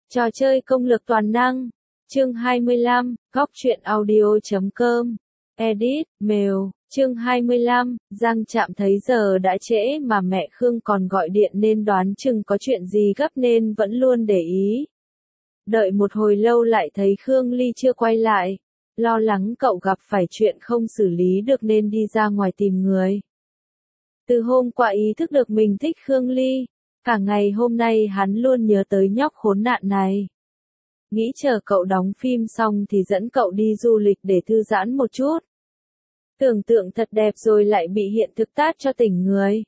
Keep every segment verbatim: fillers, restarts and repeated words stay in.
Trò chơi công lược toàn năng. Chương hai mươi lăm, góc truyện audio chấm com. Edit, mail. Chương hai mươi lăm, Giang Trạm thấy giờ đã trễ mà mẹ Khương còn gọi điện nên đoán chừng có chuyện gì gấp nên vẫn luôn để ý. Đợi một hồi lâu lại thấy Khương Ly chưa quay lại. Lo lắng cậu gặp phải chuyện không xử lý được nên đi ra ngoài tìm người. Từ hôm qua ý thức được mình thích Khương Ly, cả ngày hôm nay hắn luôn nhớ tới nhóc khốn nạn này. Nghĩ chờ cậu đóng phim xong thì dẫn cậu đi du lịch để thư giãn một chút. Tưởng tượng thật đẹp rồi lại bị hiện thực tát cho tỉnh người.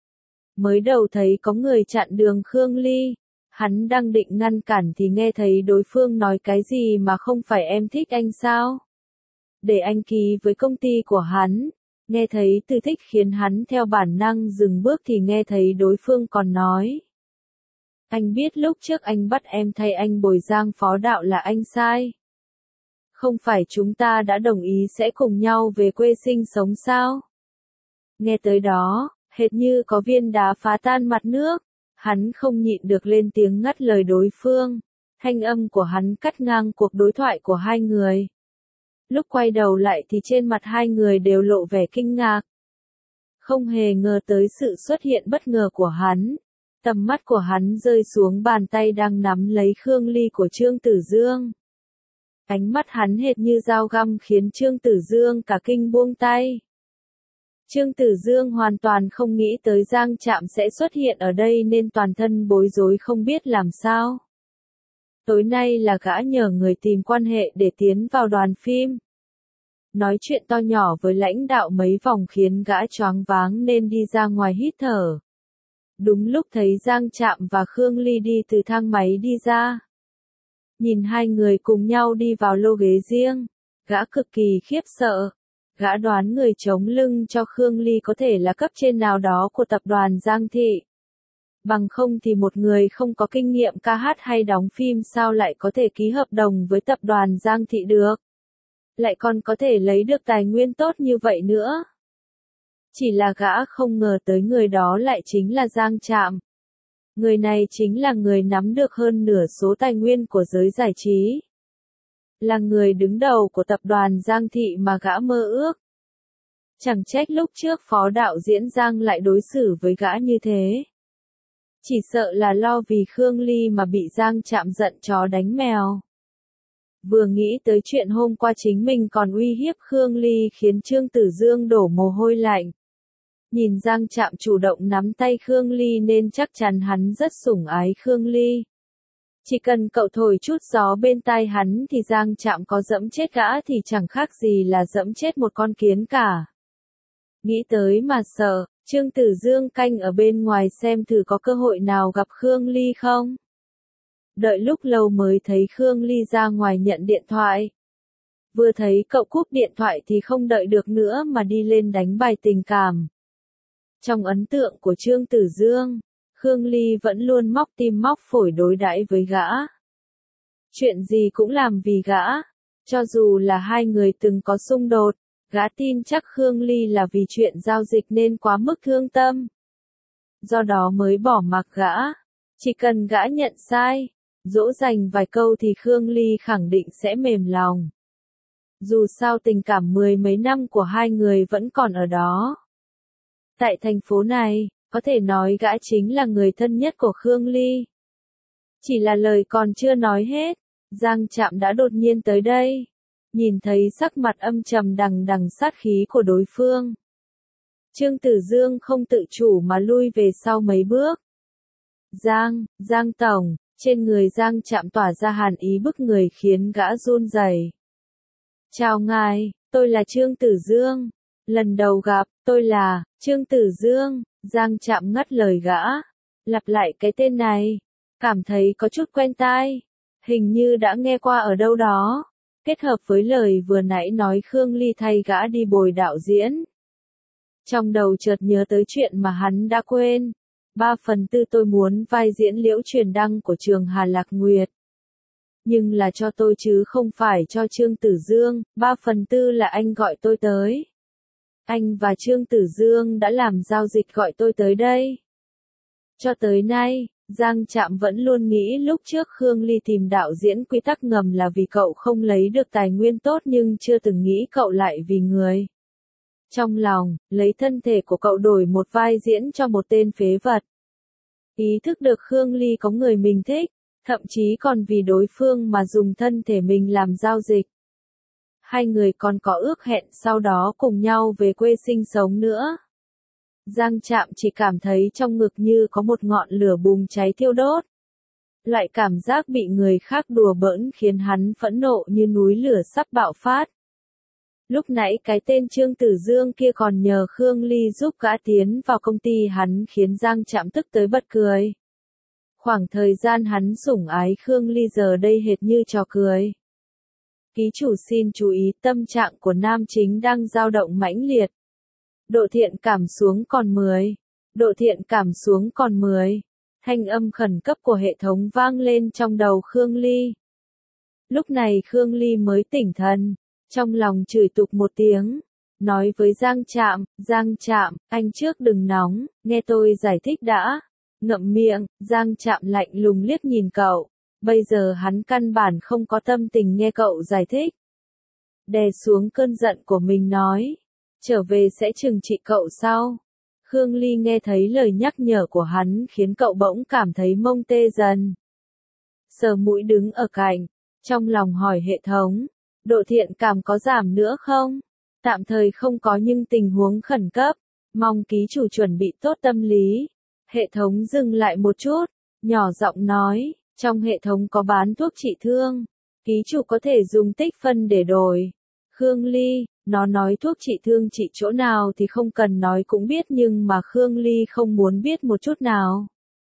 Mới đầu thấy có người chặn đường Khương Ly, hắn đang định ngăn cản thì nghe thấy đối phương nói cái gì mà không phải em thích anh sao? Để anh ký với công ty của hắn. Nghe thấy từ thích khiến hắn theo bản năng dừng bước thì nghe thấy đối phương còn nói. Anh biết lúc trước anh bắt em thay anh bồi Giang phó đạo là anh sai. Không phải chúng ta đã đồng ý sẽ cùng nhau về quê sinh sống sao? Nghe tới đó, hệt như có viên đá phá tan mặt nước, hắn không nhịn được lên tiếng ngắt lời đối phương. Thanh âm của hắn cắt ngang cuộc đối thoại của hai người. Lúc quay đầu lại thì trên mặt hai người đều lộ vẻ kinh ngạc. Không hề ngờ tới sự xuất hiện bất ngờ của hắn. Tầm mắt của hắn rơi xuống bàn tay đang nắm lấy Khương Ly của Trương Tử Dương. Ánh mắt hắn hệt như dao găm khiến Trương Tử Dương cả kinh buông tay. Trương Tử Dương hoàn toàn không nghĩ tới Giang Trạm sẽ xuất hiện ở đây nên toàn thân bối rối không biết làm sao. Tối nay là gã nhờ người tìm quan hệ để tiến vào đoàn phim. Nói chuyện to nhỏ với lãnh đạo mấy vòng khiến gã choáng váng nên đi ra ngoài hít thở. Đúng lúc thấy Giang Trạm và Khương Ly đi từ thang máy đi ra. Nhìn hai người cùng nhau đi vào lô ghế riêng, gã cực kỳ khiếp sợ. Gã đoán người chống lưng cho Khương Ly có thể là cấp trên nào đó của tập đoàn Giang Thị. Bằng không thì một người không có kinh nghiệm ca hát hay đóng phim sao lại có thể ký hợp đồng với tập đoàn Giang Thị được. Lại còn có thể lấy được tài nguyên tốt như vậy nữa. Chỉ là gã không ngờ tới người đó lại chính là Giang Trạm. Người này chính là người nắm được hơn nửa số tài nguyên của giới giải trí. Là người đứng đầu của tập đoàn Giang Thị mà gã mơ ước. Chẳng trách lúc trước phó đạo diễn Giang lại đối xử với gã như thế. Chỉ sợ là lo vì Khương Ly mà bị Giang Trạm giận chó đánh mèo. Vừa nghĩ tới chuyện hôm qua chính mình còn uy hiếp Khương Ly khiến Trương Tử Dương đổ mồ hôi lạnh. Nhìn Giang Trạm chủ động nắm tay Khương Ly nên chắc chắn hắn rất sủng ái Khương Ly. Chỉ cần cậu thổi chút gió bên tai hắn thì Giang Trạm có dẫm chết gã thì chẳng khác gì là dẫm chết một con kiến cả. Nghĩ tới mà sợ, Trương Tử Dương canh ở bên ngoài xem thử có cơ hội nào gặp Khương Ly không. Đợi lúc lâu mới thấy Khương Ly ra ngoài nhận điện thoại. Vừa thấy cậu cúp điện thoại thì không đợi được nữa mà đi lên đánh bài tình cảm. Trong ấn tượng của Trương Tử Dương, Khương Ly vẫn luôn móc tim móc phổi đối đãi với gã. Chuyện gì cũng làm vì gã, cho dù là hai người từng có xung đột, gã tin chắc Khương Ly là vì chuyện giao dịch nên quá mức thương tâm. Do đó mới bỏ mặc gã, chỉ cần gã nhận sai, dỗ dành vài câu thì Khương Ly khẳng định sẽ mềm lòng. Dù sao tình cảm mười mấy năm của hai người vẫn còn ở đó. Tại thành phố này, có thể nói gã chính là người thân nhất của Khương Ly. Chỉ là lời còn chưa nói hết, Giang Trạm đã đột nhiên tới đây. Nhìn thấy sắc mặt âm trầm đằng đằng sát khí của đối phương. Trương Tử Dương không tự chủ mà lui về sau mấy bước. Giang, Giang Tổng, trên người Giang Trạm tỏa ra hàn ý bức người khiến gã run rẩy. Chào ngài, tôi là Trương Tử Dương. Lần đầu gặp, tôi là Trương Tử Dương. Giang Trạm ngắt lời gã. Lặp lại cái tên này. Cảm thấy có chút quen tai. Hình như đã nghe qua ở đâu đó. Kết hợp với lời vừa nãy nói Khương Ly thay gã đi bồi đạo diễn. Trong đầu chợt nhớ tới chuyện mà hắn đã quên. Ba phần tư tôi muốn vai diễn Liễu Truyền Đăng của Trường Hà Lạc Nguyệt. Nhưng là cho tôi chứ không phải cho Trương Tử Dương. Ba phần tư là anh gọi tôi tới. Anh và Trương Tử Dương đã làm giao dịch gọi tôi tới đây. Cho tới nay, Giang Trạm vẫn luôn nghĩ lúc trước Khương Ly tìm đạo diễn quy tắc ngầm là vì cậu không lấy được tài nguyên tốt nhưng chưa từng nghĩ cậu lại vì người. Trong lòng, lấy thân thể của cậu đổi một vai diễn cho một tên phế vật. Ý thức được Khương Ly có người mình thích, thậm chí còn vì đối phương mà dùng thân thể mình làm giao dịch. Hai người còn có ước hẹn sau đó cùng nhau về quê sinh sống nữa. Giang Trạm chỉ cảm thấy trong ngực như có một ngọn lửa bùng cháy thiêu đốt. Loại cảm giác bị người khác đùa bỡn khiến hắn phẫn nộ như núi lửa sắp bạo phát. Lúc nãy cái tên Trương Tử Dương kia còn nhờ Khương Ly giúp gã tiến vào công ty hắn khiến Giang Trạm tức tới bật cười. Khoảng thời gian hắn sủng ái Khương Ly giờ đây hệt như trò cười. Ký chủ xin chú ý tâm trạng của nam chính đang dao động mãnh liệt. Độ thiện cảm xuống còn mười. Độ thiện cảm xuống còn mười. Thanh âm khẩn cấp của hệ thống vang lên trong đầu Khương Ly. Lúc này Khương Ly mới tỉnh thần, trong lòng chửi tục một tiếng, nói với Giang Trạm, Giang Trạm, anh trước đừng nóng, nghe tôi giải thích đã. Ngậm miệng, Giang Trạm lạnh lùng liếc nhìn cậu, bây giờ hắn căn bản không có tâm tình nghe cậu giải thích. Đè xuống cơn giận của mình nói, trở về sẽ trừng trị cậu sau. Khương Ly nghe thấy lời nhắc nhở của hắn khiến cậu bỗng cảm thấy mông tê dần. Sờ mũi đứng ở cạnh, trong lòng hỏi hệ thống, độ thiện cảm có giảm nữa không? Tạm thời không có nhưng tình huống khẩn cấp, mong ký chủ chuẩn bị tốt tâm lý. Hệ thống dừng lại một chút, nhỏ giọng nói, trong hệ thống có bán thuốc trị thương, ký chủ có thể dùng tích phân để đổi. Khương Ly, nó nói thuốc trị thương trị chỗ nào thì không cần nói cũng biết nhưng mà Khương Ly không muốn biết một chút nào.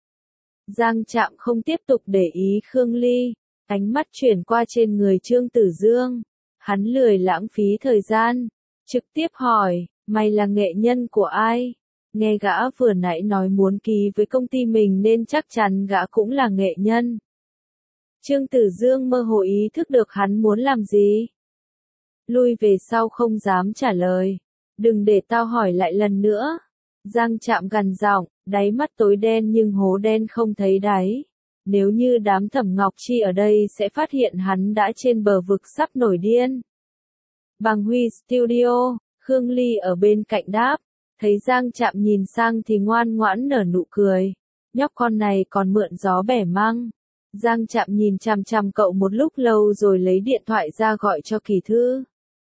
Giang Trạm không tiếp tục để ý Khương Ly, ánh mắt chuyển qua trên người Trương Tử Dương. Hắn lười lãng phí thời gian, trực tiếp hỏi, mày là nghệ nhân của ai? Nghe gã vừa nãy nói muốn ký với công ty mình nên chắc chắn gã cũng là nghệ nhân. Trương Tử Dương mơ hồ ý thức được hắn muốn làm gì. Lui về sau không dám trả lời. Đừng để tao hỏi lại lần nữa. Giang Trạm gằn giọng, đáy mắt tối đen nhưng hố đen không thấy đáy. Nếu như đám Thẩm Ngọc Chi ở đây sẽ phát hiện hắn đã trên bờ vực sắp nổi điên. Bằng Huy Studio, Khương Ly ở bên cạnh đáp. Thấy Giang Trạm nhìn sang thì ngoan ngoãn nở nụ cười. Nhóc con này còn mượn gió bẻ măng. Giang Trạm nhìn chằm chằm cậu một lúc lâu rồi lấy điện thoại ra gọi cho Kỳ Thư.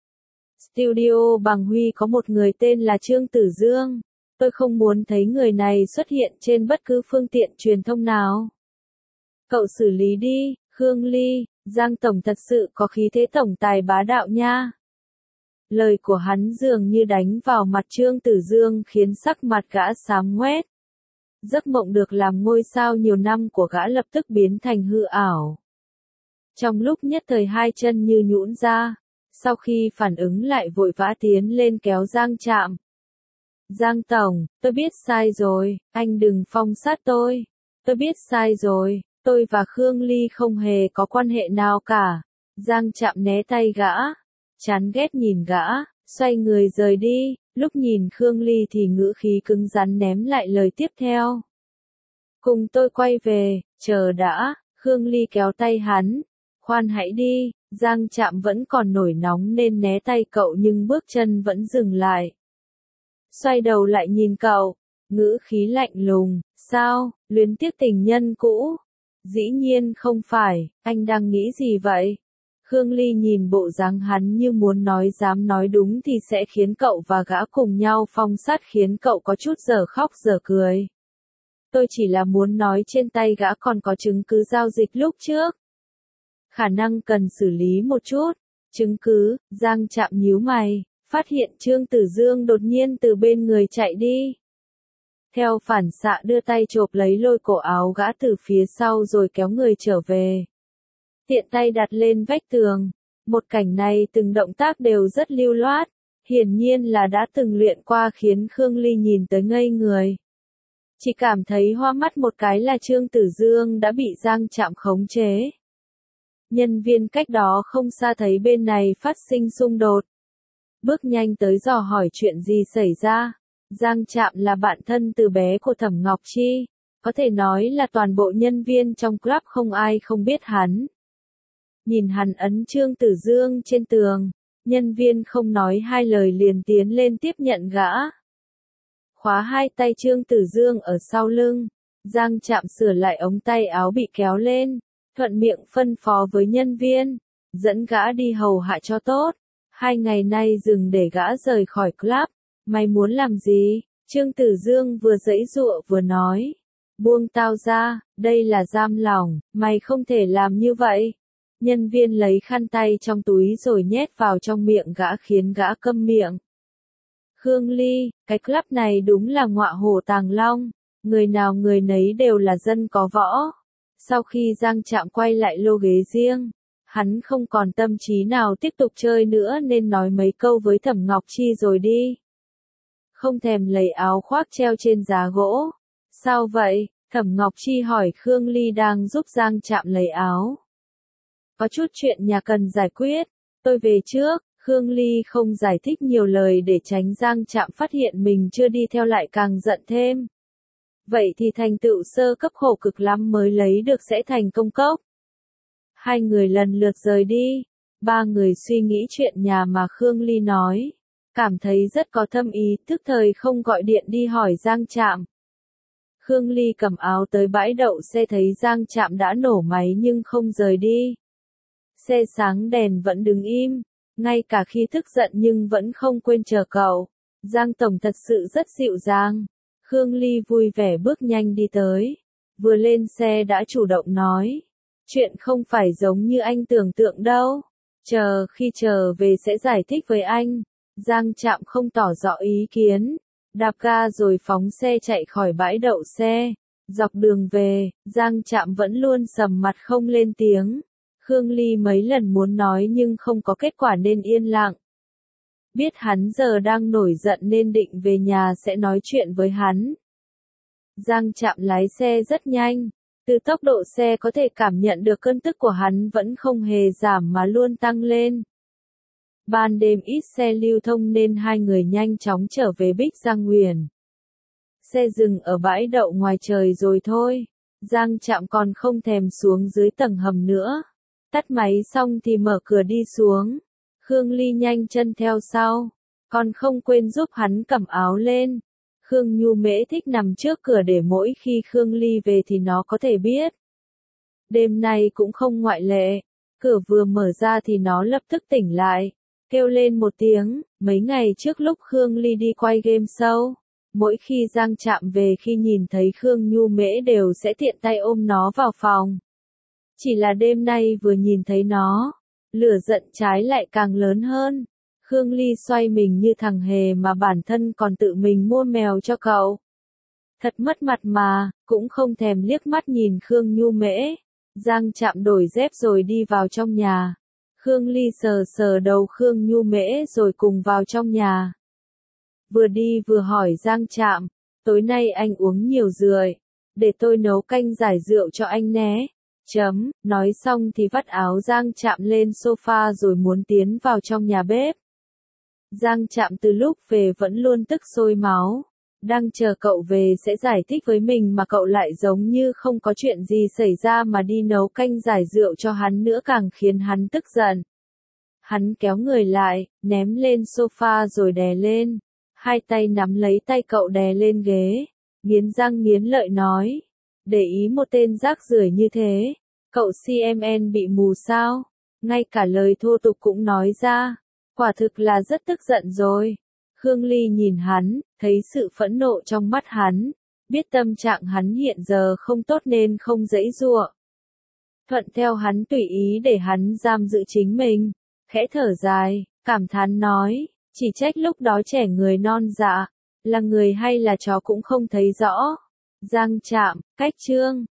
Studio Bằng Huy có một người tên là Trương Tử Dương. Tôi không muốn thấy người này xuất hiện trên bất cứ phương tiện truyền thông nào. Cậu xử lý đi, Khương Ly, Giang Tổng thật sự có khí thế tổng tài bá đạo nha. Lời của hắn dường như đánh vào mặt Trương Tử Dương khiến sắc mặt gã xám ngoét. Giấc mộng được làm ngôi sao nhiều năm của gã lập tức biến thành hư ảo. Trong lúc nhất thời hai chân như nhũn ra, sau khi phản ứng lại vội vã tiến lên kéo Giang Trạm. Giang Tổng, tôi biết sai rồi, anh đừng phong sát tôi. Tôi biết sai rồi, tôi và Khương Ly không hề có quan hệ nào cả. Giang Trạm né tay gã, chán ghét nhìn gã, xoay người rời đi, lúc nhìn Khương Ly thì ngữ khí cứng rắn ném lại lời tiếp theo. Cùng tôi quay về, chờ đã, Khương Ly kéo tay hắn, khoan hãy đi, Giang Trạm vẫn còn nổi nóng nên né tay cậu nhưng bước chân vẫn dừng lại. Xoay đầu lại nhìn cậu, ngữ khí lạnh lùng, sao, luyến tiếc tình nhân cũ? Dĩ nhiên không phải, anh đang nghĩ gì vậy? Khương Ly nhìn bộ dáng hắn như muốn nói dám nói đúng thì sẽ khiến cậu và gã cùng nhau phong sát khiến cậu có chút giờ khóc giờ cười. Tôi chỉ là muốn nói trên tay gã còn có chứng cứ giao dịch lúc trước. Khả năng cần xử lý một chút. Chứng cứ, Giang Trạm nhíu mày, phát hiện Trương Tử Dương đột nhiên từ bên người chạy đi. Theo phản xạ đưa tay chộp lấy lôi cổ áo gã từ phía sau rồi kéo người trở về. Tiện tay đặt lên vách tường. Một cảnh này từng động tác đều rất lưu loát, hiển nhiên là đã từng luyện qua khiến Khương Ly nhìn tới ngây người. Chỉ cảm thấy hoa mắt một cái là Trương Tử Dương đã bị Giang Trạm khống chế. Nhân viên cách đó không xa thấy bên này phát sinh xung đột. Bước nhanh tới dò hỏi chuyện gì xảy ra. Giang Trạm là bạn thân từ bé của Thẩm Ngọc Chi. Có thể nói là toàn bộ nhân viên trong club không ai không biết hắn. Nhìn hắn ấn Trương Tử Dương trên tường, nhân viên không nói hai lời liền tiến lên tiếp nhận gã. Khóa hai tay Trương Tử Dương ở sau lưng, Giang Trạm sửa lại ống tay áo bị kéo lên, thuận miệng phân phó với nhân viên, dẫn gã đi hầu hạ cho tốt. Hai ngày nay dừng để gã rời khỏi club, mày muốn làm gì? Trương Tử Dương vừa giãy giụa vừa nói, buông tao ra, đây là giam lỏng, mày không thể làm như vậy. Nhân viên lấy khăn tay trong túi rồi nhét vào trong miệng gã khiến gã câm miệng. Khương Ly, cái club này đúng là ngọa hổ tàng long, người nào người nấy đều là dân có võ. Sau khi Giang Trạm quay lại lô ghế riêng, hắn không còn tâm trí nào tiếp tục chơi nữa nên nói mấy câu với Thẩm Ngọc Chi rồi đi. Không thèm lấy áo khoác treo trên giá gỗ. Sao vậy? Thẩm Ngọc Chi hỏi Khương Ly đang giúp Giang Trạm lấy áo. Có chút chuyện nhà cần giải quyết, tôi về trước. Khương Ly không giải thích nhiều lời để tránh Giang Trạm phát hiện mình chưa đi theo lại càng giận thêm. Vậy thì thành tựu sơ cấp khổ cực lắm mới lấy được sẽ thành công cốc. Hai người lần lượt rời đi, ba người suy nghĩ chuyện nhà mà Khương Ly nói. Cảm thấy rất có thâm ý, tức thời không gọi điện đi hỏi Giang Trạm. Khương Ly cầm áo tới bãi đậu xe thấy Giang Trạm đã nổ máy nhưng không rời đi. Xe sáng đèn vẫn đứng im, ngay cả khi tức giận nhưng vẫn không quên chờ cậu. Giang Tổng thật sự rất dịu dàng. Khương Ly vui vẻ bước nhanh đi tới. Vừa lên xe đã chủ động nói. Chuyện không phải giống như anh tưởng tượng đâu. Chờ khi trở về sẽ giải thích với anh. Giang Trạm không tỏ rõ ý kiến. Đạp ga rồi phóng xe chạy khỏi bãi đậu xe. Dọc đường về, Giang Trạm vẫn luôn sầm mặt không lên tiếng. Khương Ly mấy lần muốn nói nhưng không có kết quả nên yên lặng. Biết hắn giờ đang nổi giận nên định về nhà sẽ nói chuyện với hắn. Giang Trạm lái xe rất nhanh. Từ tốc độ xe có thể cảm nhận được cơn tức của hắn vẫn không hề giảm mà luôn tăng lên. Ban đêm ít xe lưu thông nên hai người nhanh chóng trở về Bích Giang Nguyền. Xe dừng ở bãi đậu ngoài trời rồi thôi. Giang Trạm còn không thèm xuống dưới tầng hầm nữa. Tắt máy xong thì mở cửa đi xuống. Khương Ly nhanh chân theo sau. Còn không quên giúp hắn cầm áo lên. Khương Nhu Mễ thích nằm trước cửa để mỗi khi Khương Ly về thì nó có thể biết. Đêm nay cũng không ngoại lệ. Cửa vừa mở ra thì nó lập tức tỉnh lại. Kêu lên một tiếng. Mấy ngày trước lúc Khương Ly đi quay game show, mỗi khi Giang Trạm về khi nhìn thấy Khương Nhu Mễ đều sẽ tiện tay ôm nó vào phòng. Chỉ là đêm nay vừa nhìn thấy nó, lửa giận trái lại càng lớn hơn. Khương Ly xoay mình như thằng hề mà bản thân còn tự mình mua mèo cho cậu. Thật mất mặt mà, cũng không thèm liếc mắt nhìn Khương Nhu Mễ. Giang Trạm đổi dép rồi đi vào trong nhà. Khương Ly sờ sờ đầu Khương Nhu Mễ rồi cùng vào trong nhà. Vừa đi vừa hỏi Giang Trạm, tối nay anh uống nhiều rượu, để tôi nấu canh giải rượu cho anh nhé. Chấm, nói xong thì vắt áo Giang Trạm lên sofa rồi muốn tiến vào trong nhà bếp. Giang Trạm từ lúc về vẫn luôn tức sôi máu. Đang chờ cậu về sẽ giải thích với mình mà cậu lại giống như không có chuyện gì xảy ra mà đi nấu canh giải rượu cho hắn nữa càng khiến hắn tức giận. Hắn kéo người lại, ném lên sofa rồi đè lên. Hai tay nắm lấy tay cậu đè lên ghế. Nghiến răng nghiến lợi nói. Để ý một tên rác rưởi như thế. Cậu xê em en bị mù sao? Ngay cả lời thô tục cũng nói ra. Quả thực là rất tức giận rồi. Khương Ly nhìn hắn, thấy sự phẫn nộ trong mắt hắn. Biết tâm trạng hắn hiện giờ không tốt nên không giãy giụa. Thuận theo hắn tùy ý để hắn giam giữ chính mình. Khẽ thở dài, cảm thán nói. Chỉ trách lúc đó trẻ người non dạ. Là người hay là chó cũng không thấy rõ. Giang Trạm, cách chương.